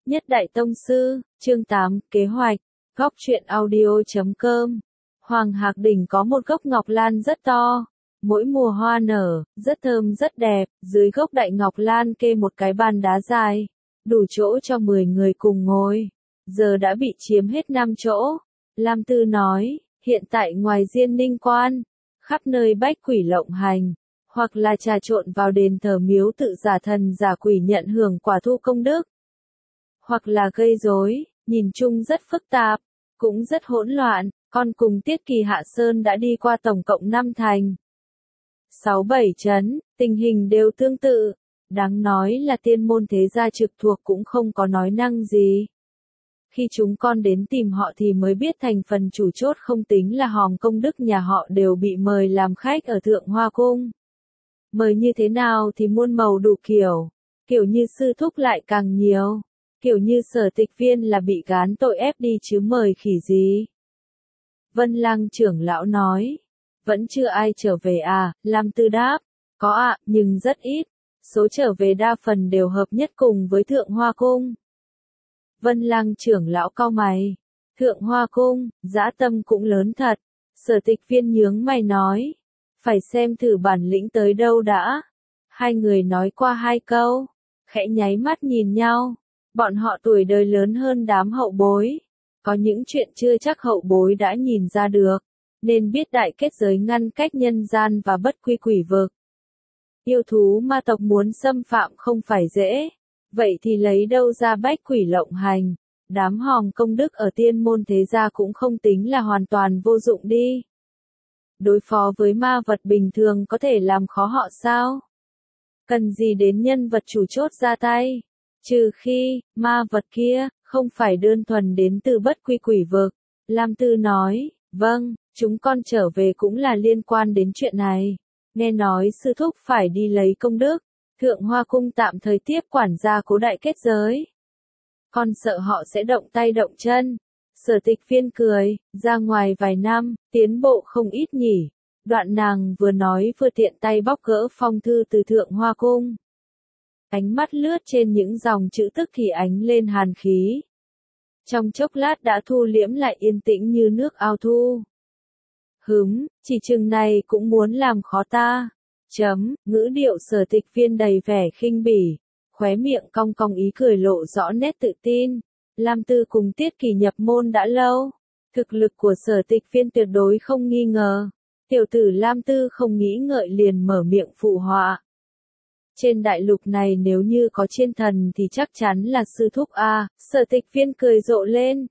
Nhất Đại Tông Sư, chương 8, kế hoạch, góc truyện audio.com. Hoàng Hạc Đỉnh có một gốc ngọc lan rất to, mỗi mùa hoa nở, rất thơm rất đẹp, dưới gốc đại ngọc lan kê một cái bàn đá dài, đủ chỗ cho 10 người cùng ngồi. Giờ đã bị chiếm hết 5 chỗ. Lam Tư nói, hiện tại ngoài Diên Ninh Quan, khắp nơi bách quỷ lộng hành, hoặc là trà trộn vào đền thờ miếu tự giả thần giả quỷ nhận hưởng quả thu công đức, hoặc là gây rối, nhìn chung rất phức tạp, cũng rất hỗn loạn. Con cùng Tiết Kỳ Hạ Sơn đã đi qua tổng cộng 5 thành, 6-7 trấn, tình hình đều tương tự. Đáng nói là tiên môn thế gia trực thuộc cũng không có nói năng gì. Khi chúng con đến tìm họ thì mới biết thành phần chủ chốt không tính là hòm công đức nhà họ đều bị mời làm khách ở Thượng Hoa Cung. Mời như thế nào thì muôn màu đủ kiểu, kiểu như sư thúc lại càng nhiều, kiểu như Sở Tịch Viên là bị gán tội ép đi chứ mời khỉ gì. Vân Lăng trưởng lão nói, vẫn chưa ai trở về à? Lam Tư đáp, có ạ, nhưng rất ít, số trở về đa phần đều hợp nhất cùng với Thượng Hoa Cung. Vân Lăng trưởng lão cau mày, Thượng Hoa Cung, dã tâm cũng lớn thật. Sở Tịch Viên nhướng mày nói, phải xem thử bản lĩnh tới đâu đã. Hai người nói qua hai câu, khẽ nháy mắt nhìn nhau, bọn họ tuổi đời lớn hơn đám hậu bối. Có những chuyện chưa chắc hậu bối đã nhìn ra được, nên biết đại kết giới ngăn cách nhân gian và bất quy quỷ vực. Yêu thú ma tộc muốn xâm phạm không phải dễ, vậy thì lấy đâu ra bách quỷ lộng hành, đám hòm công đức ở tiên môn thế gia cũng không tính là hoàn toàn vô dụng đi. Đối phó với ma vật bình thường có thể làm khó họ sao? Cần gì đến nhân vật chủ chốt ra tay? Trừ khi, ma vật kia, không phải đơn thuần đến từ bất quy quỷ vực. Lam Tư nói, vâng, chúng con trở về cũng là liên quan đến chuyện này. Nghe nói sư thúc phải đi lấy công đức, Thượng Hoa Cung tạm thời tiếp quản gia cố đại kết giới. Con sợ họ sẽ động tay động chân. Sở Tịch Viên cười, ra ngoài vài năm, tiến bộ không ít nhỉ. Đoạn nàng vừa nói vừa tiện tay bóc gỡ phong thư từ Thượng Hoa Cung. Ánh mắt lướt trên những dòng chữ tức thì ánh lên hàn khí. Trong chốc lát đã thu liễm lại yên tĩnh như nước ao thu. Chỉ chừng này cũng muốn làm khó ta. Ngữ điệu Sở Tịch Viên đầy vẻ khinh bỉ, khóe miệng cong cong ý cười lộ rõ nét tự tin. Lam Tư cùng Tiết Kỳ nhập môn đã lâu, thực lực của Sở Tịch Viên tuyệt đối không nghi ngờ. Tiểu tử Lam Tư không nghĩ ngợi liền mở miệng phụ họa. Trên đại lục này nếu như có chiên thần thì chắc chắn là sư thúc a. Sở Tịch Viên cười rộ lên.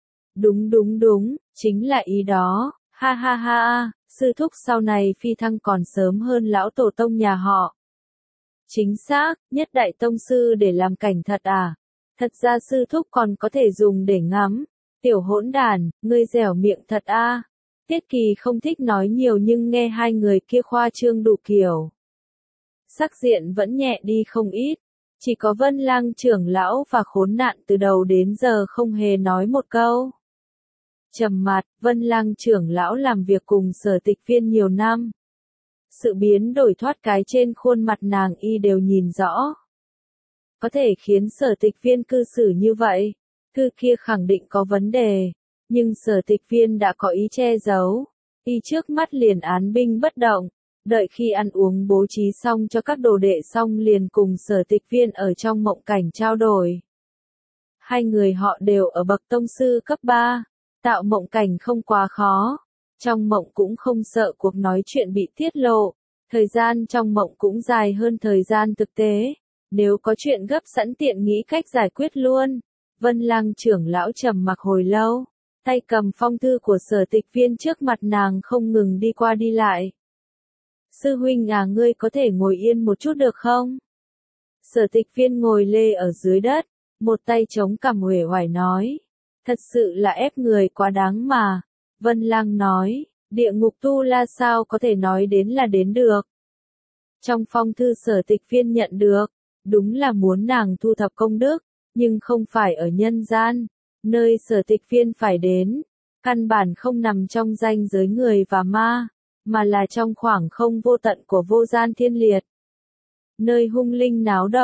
Đúng, chính là ý đó, ha ha ha, sư thúc sau này phi thăng còn sớm hơn lão tổ tông nhà họ. Chính xác, Nhất Đại Tông Sư để làm cảnh thật à? Thật ra sư thúc còn có thể dùng để ngắm. Tiểu hỗn đàn, ngươi dẻo miệng thật a. Tiết Kỳ không thích nói nhiều nhưng nghe hai người kia khoa trương đủ kiểu. Sắc diện vẫn nhẹ đi không ít, chỉ có Vân Lăng trưởng lão và Khốn Nạn từ đầu đến giờ không hề nói một câu. Trầm mặt, Vân Lăng trưởng lão làm việc cùng Sở Tịch Viên nhiều năm. Sự biến đổi thoát cái trên khuôn mặt nàng y đều nhìn rõ. Có thể khiến Sở Tịch Viên cư xử như vậy, cư kia khẳng định có vấn đề, nhưng Sở Tịch Viên đã có ý che giấu, y trước mắt liền án binh bất động. Đợi khi ăn uống bố trí xong cho các đồ đệ xong liền cùng Sở Tịch Viên ở trong mộng cảnh trao đổi. Hai người họ đều ở bậc tông sư cấp 3, tạo mộng cảnh không quá khó. Trong mộng cũng không sợ cuộc nói chuyện bị tiết lộ, thời gian trong mộng cũng dài hơn thời gian thực tế. Nếu có chuyện gấp sẵn tiện nghĩ cách giải quyết luôn. Vân Lăng trưởng lão trầm mặc hồi lâu, tay cầm phong thư của Sở Tịch Viên trước mặt nàng không ngừng đi qua đi lại. Sư huynh à, ngươi có thể ngồi yên một chút được không? Sở Tịch Viên ngồi lê ở dưới đất, một tay chống cằm uể oải nói. Thật sự là ép người quá đáng mà. Vân Lăng nói, địa ngục tu la sao có thể nói đến là đến được. Trong phong thư Sở Tịch Viên nhận được, đúng là muốn nàng thu thập công đức, nhưng không phải ở nhân gian, nơi Sở Tịch Viên phải đến. Căn bản không nằm trong ranh giới người và ma, mà là trong khoảng không vô tận của vô gian thiên liệt. Nơi hung linh náo động,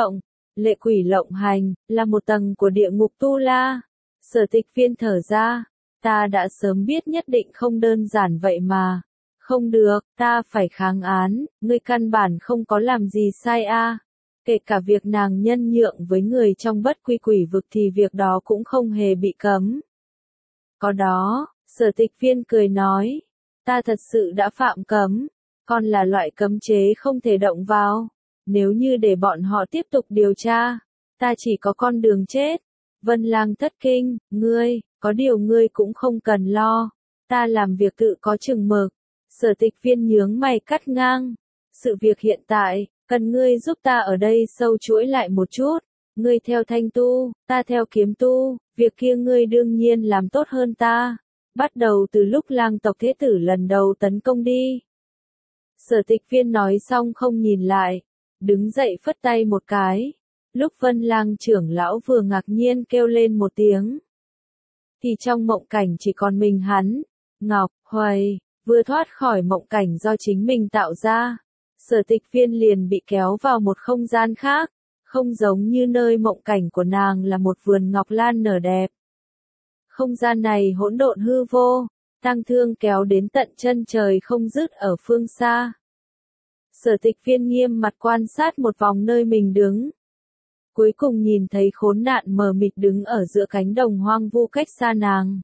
lệ quỷ lộng hành, là một tầng của địa ngục tu la. Sở Tịch Viên thở ra, ta đã sớm biết nhất định không đơn giản vậy mà. Không được, ta phải kháng án, ngươi căn bản không có làm gì sai a. Kể cả việc nàng nhân nhượng với người trong bất quy quỷ vực thì việc đó cũng không hề bị cấm. Có đó, Sở Tịch Viên cười nói, ta thật sự đã phạm cấm, còn là loại cấm chế không thể động vào. Nếu như để bọn họ tiếp tục điều tra, ta chỉ có con đường chết. Vân Lang thất kinh, ngươi, có điều ngươi cũng không cần lo, ta làm việc tự có chừng mực. Sở Tịch Viên nhướng mày cắt ngang, sự việc hiện tại, cần ngươi giúp ta ở đây sâu chuỗi lại một chút. Ngươi theo thanh tu, ta theo kiếm tu, việc kia ngươi đương nhiên làm tốt hơn ta. Bắt đầu từ lúc Lang tộc thế tử lần đầu tấn công đi. Sở Tịch Viên nói xong không nhìn lại, đứng dậy phất tay một cái. Lúc Vân Lang trưởng lão vừa ngạc nhiên kêu lên một tiếng, thì trong mộng cảnh chỉ còn mình hắn, Ngọc Hoài, vừa thoát khỏi mộng cảnh do chính mình tạo ra. Sở Tịch Viên liền bị kéo vào một không gian khác, không giống như nơi mộng cảnh của nàng là một vườn ngọc lan nở đẹp. Không gian này hỗn độn hư vô, tang thương kéo đến tận chân trời không dứt ở phương xa. Sở Tịch Viên nghiêm mặt quan sát một vòng nơi mình đứng. Cuối cùng nhìn thấy khốn nạn mờ mịt đứng ở giữa cánh đồng hoang vu cách xa nàng.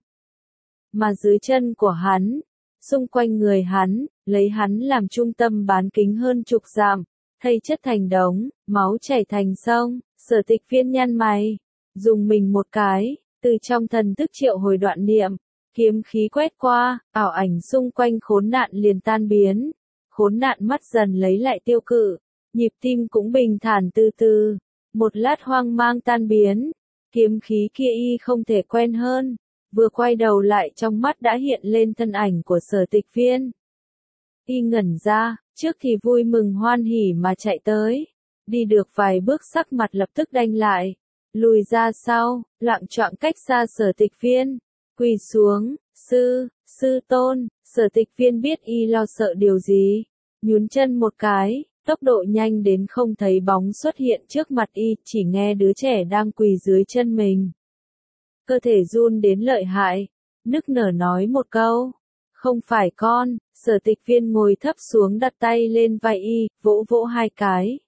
Mà dưới chân của hắn, xung quanh người hắn, lấy hắn làm trung tâm bán kính hơn chục dặm, thây chất thành đống, máu chảy thành sông. Sở Tịch Viên nhăn mày, dùng mình một cái, từ trong thần thức triệu hồi đoạn niệm, kiếm khí quét qua, ảo ảnh xung quanh khốn nạn liền tan biến. Khốn nạn mắt dần lấy lại tiêu cự, nhịp tim cũng bình thản từ từ. Một lát hoang mang tan biến, kiếm khí kia y không thể quen hơn, vừa quay đầu lại trong mắt đã hiện lên thân ảnh của Sở Tịch Viên. Y ngẩn ra, trước thì vui mừng hoan hỉ mà chạy tới, đi được vài bước sắc mặt lập tức đanh lại, lùi ra sau, loạng choạng cách xa Sở Tịch Viên, quỳ xuống, sư tôn. Sở Tịch Viên biết y lo sợ điều gì, nhún chân một cái. Tốc độ nhanh đến không thấy bóng xuất hiện trước mặt y, chỉ nghe đứa trẻ đang quỳ dưới chân mình. Cơ thể run đến lợi hại, nức nở nói một câu, không phải con. Sở Tịch Viên ngồi thấp xuống đặt tay lên vai y, vỗ vỗ hai cái.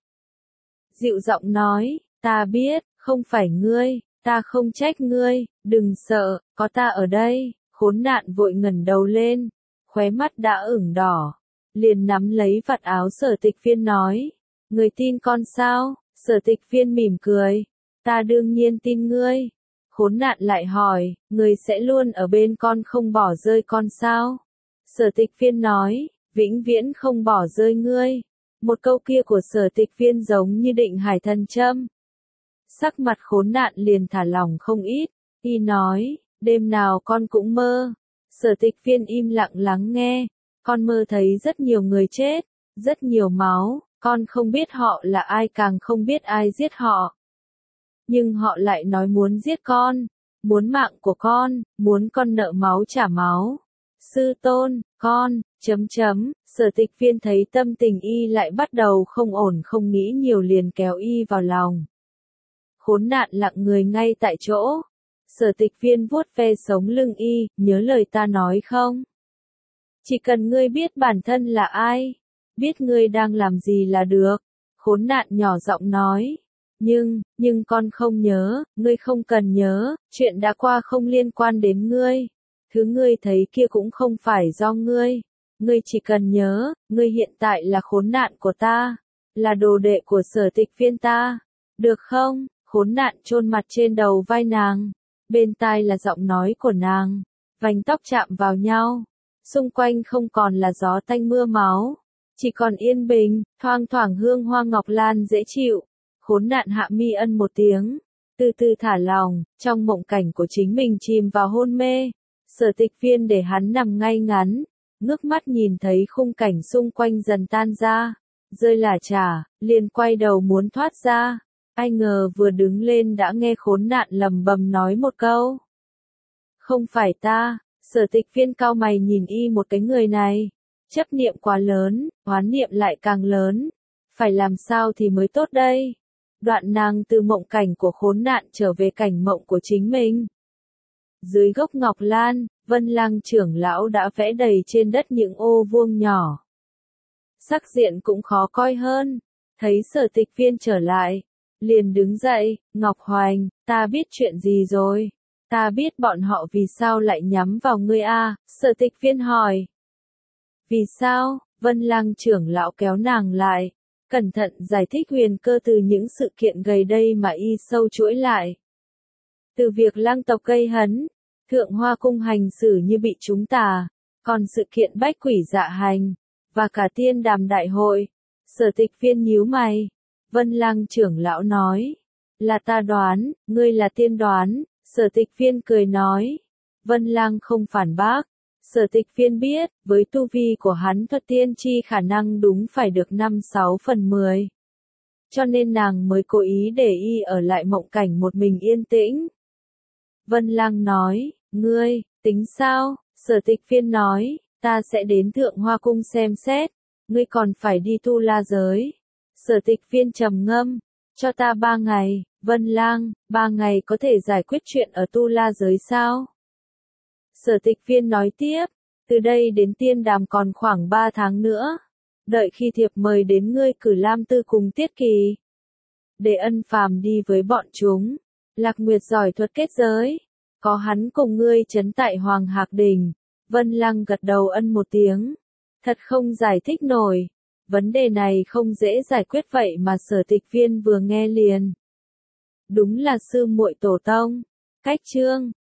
Dịu giọng nói, ta biết, không phải ngươi, ta không trách ngươi, đừng sợ, có ta ở đây. Khốn nạn vội ngẩng đầu lên, khóe mắt đã ửng đỏ. Liền nắm lấy vạt áo Sở Tịch Viên nói, người tin con sao? Sở Tịch Viên mỉm cười, ta đương nhiên tin ngươi. Khốn nạn lại hỏi, người sẽ luôn ở bên con không bỏ rơi con sao? Sở Tịch Viên nói, vĩnh viễn không bỏ rơi ngươi. Một câu kia của Sở Tịch Viên giống như định hải thần châm. Sắc mặt khốn nạn liền thả lỏng không ít, y nói, đêm nào con cũng mơ. Sở Tịch Viên im lặng lắng nghe. Con mơ thấy rất nhiều người chết, rất nhiều máu, con không biết họ là ai, càng không biết ai giết họ. Nhưng họ lại nói muốn giết con, muốn mạng của con, muốn con nợ máu trả máu. Sư tôn, con, Sở Tịch Viên thấy tâm tình y lại bắt đầu không ổn, không nghĩ nhiều liền kéo y vào lòng. Khốn nạn lặng người ngay tại chỗ. Sở Tịch Viên vuốt ve sống lưng y, nhớ lời ta nói không? Chỉ cần ngươi biết bản thân là ai, biết ngươi đang làm gì là được. Khốn nạn nhỏ giọng nói. Nhưng con không nhớ, ngươi không cần nhớ, chuyện đã qua không liên quan đến ngươi. Thứ ngươi thấy kia cũng không phải do ngươi. Ngươi chỉ cần nhớ, ngươi hiện tại là khốn nạn của ta, là đồ đệ của Sở Tịch Viên ta. Được không? Khốn nạn chôn mặt trên đầu vai nàng. Bên tai là giọng nói của nàng. Vành tóc chạm vào nhau. Xung quanh không còn là gió tanh mưa máu, chỉ còn yên bình, thoang thoảng hương hoa ngọc lan dễ chịu. Khốn nạn hạ mi ân một tiếng, từ từ thả lòng, trong mộng cảnh của chính mình chìm vào hôn mê. Sở Tịch Viên để hắn nằm ngay ngắn, ngước mắt nhìn thấy khung cảnh xung quanh dần tan ra, rơi lả chả, liền quay đầu muốn thoát ra. Ai ngờ vừa đứng lên đã nghe khốn nạn lầm bầm nói một câu. Không phải ta. Sở Tịch Viên cau mày nhìn y một cái, người này, chấp niệm quá lớn, oán niệm lại càng lớn, phải làm sao thì mới tốt đây? Đoạn nàng từ mộng cảnh của khốn nạn trở về cảnh mộng của chính mình. Dưới gốc ngọc lan, Vân Lang trưởng lão đã vẽ đầy trên đất những ô vuông nhỏ. Sắc diện cũng khó coi hơn. Thấy Sở Tịch Viên trở lại, liền đứng dậy, Ngọc Hoành, ta biết chuyện gì rồi. Ta biết bọn họ vì sao lại nhắm vào ngươi a, Sở Tịch Viên hỏi. Vì sao? Vân Lang trưởng lão kéo nàng lại, cẩn thận giải thích huyền cơ từ những sự kiện gần đây mà y sâu chuỗi lại. Từ việc lang tộc gây hấn, Thượng Hoa cung hành xử như bị chúng tà, còn sự kiện bách quỷ dạ hành, và cả tiên đàm đại hội. Sở Tịch Viên nhíu mày. Vân Lang trưởng lão nói, là ta đoán, ngươi là tiên đoán. Sở Tịch Viên cười nói. Vân Lang không phản bác. Sở Tịch Viên biết, với tu vi của hắn thuật tiên chi khả năng đúng phải được 5-6 phần 10. Cho nên nàng mới cố ý để y ở lại mộng cảnh một mình yên tĩnh. Vân Lang nói, ngươi, tính sao? Sở Tịch Viên nói, ta sẽ đến Thượng Hoa cung xem xét, ngươi còn phải đi Tu La giới. Sở Tịch Viên trầm ngâm, cho ta 3 ngày, Vân Lang, 3 ngày có thể giải quyết chuyện ở Tu La giới sao? Sở Tịch Viên nói tiếp, từ đây đến tiên đàm còn khoảng 3 tháng nữa. Đợi khi thiệp mời đến ngươi cử Lam Tư cùng Tiết Kỳ. Để Ân Phàm đi với bọn chúng. Lạc Nguyệt giỏi thuật kết giới. Có hắn cùng ngươi trấn tại Hoàng Hạc Đỉnh. Vân Lang gật đầu ân một tiếng. Thật không giải thích nổi. Vấn đề này không dễ giải quyết vậy mà Sở Tịch Viên vừa nghe liền. Đúng là sư muội tổ tông. Cách chương